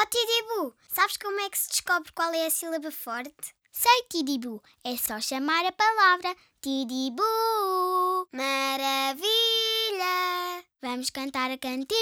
Oh, Tidibu, sabes como é que se descobre qual é a sílaba forte? Sei, Tidibu, é só chamar a palavra Tidibu. Maravilha! Vamos cantar a cantiga.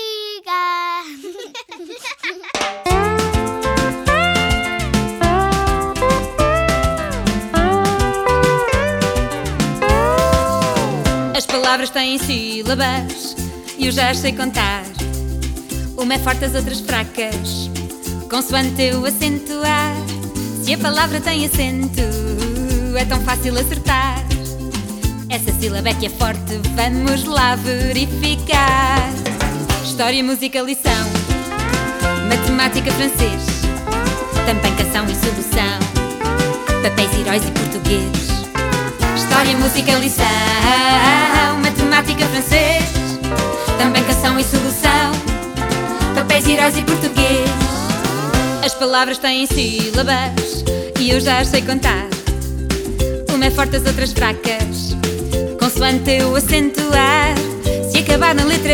As palavras têm sílabas e eu já as sei contar. Uma é forte, as outras fracas, consoante o acento A. Se a palavra tem acento, é tão fácil acertar. Essa sílaba é que é forte, vamos lá verificar. História, música, lição, matemática, francês, também canção e solução, papéis, heróis e português. História, música, lição, matemática, francês, também canção e solução, papéis, heróis e português. As palavras têm sílabas e eu já as sei contar. Uma é forte, as outras fracas, consoante o acento A. Se acabar na letra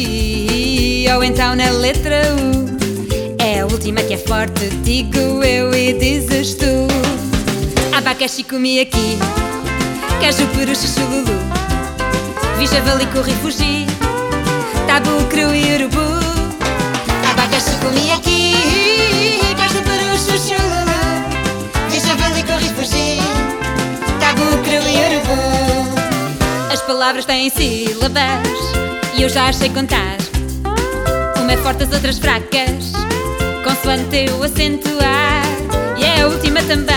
I ou então na letra U, é a última que é forte, digo eu e dizes tu. Abacaxi, comi aqui, caju, peru, chuchu, lulu, vi javali, corri, fugi, tabu, cru e urubu. Abacaxi, comi aqui, caju, peru, chuchu, lulu, vi javali, corri, fugi, tabu, cru e urubu. As palavras têm sílabas e eu já as sei contar. Uma é forte, as outras fracas, consoante o acento A. E é a última também,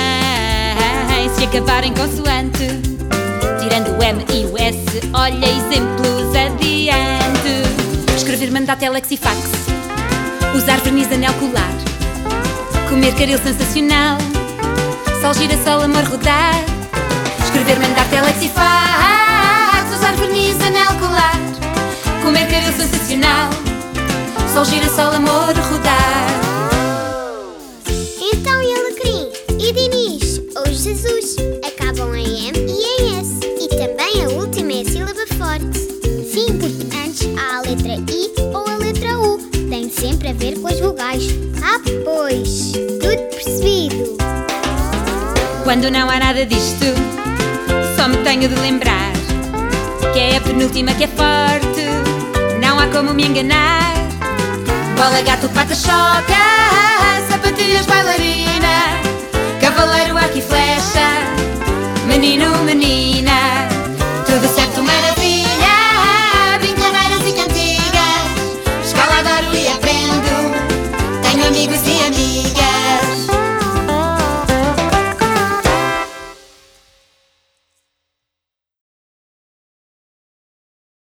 se acabar em consoante, tirando o M e o S, olha exemplos adiante. Escrever, mandar telex e fax, usar verniz, anel, colar, comer caril, sensacional, sol, girassol, amor, rodar. Escrever, mandar telex e fax, usar verniz, anel, colar, comer caril, sensacional, sol, girassol, amor, rodar. Então, e Alecrim, e Dinis, ou Jesus, acabam em M e em S. E também a última é a sílaba forte. Sim, porque antes há a letra I ou a letra U. Tem sempre a ver com as vogais. Ah, pois, tudo percebido. Quando não há nada disto, só me tenho de lembrar que é a penúltima que é forte, não há como me enganar. Bola, gato, pata, choca, sapatilhas, bailarina, cavaleiro, arco e flecha, menino, menina, tudo certo, maravilha, brincadeiras e cantigas, escola, adoro e aprendo, tenho amigos e amigas.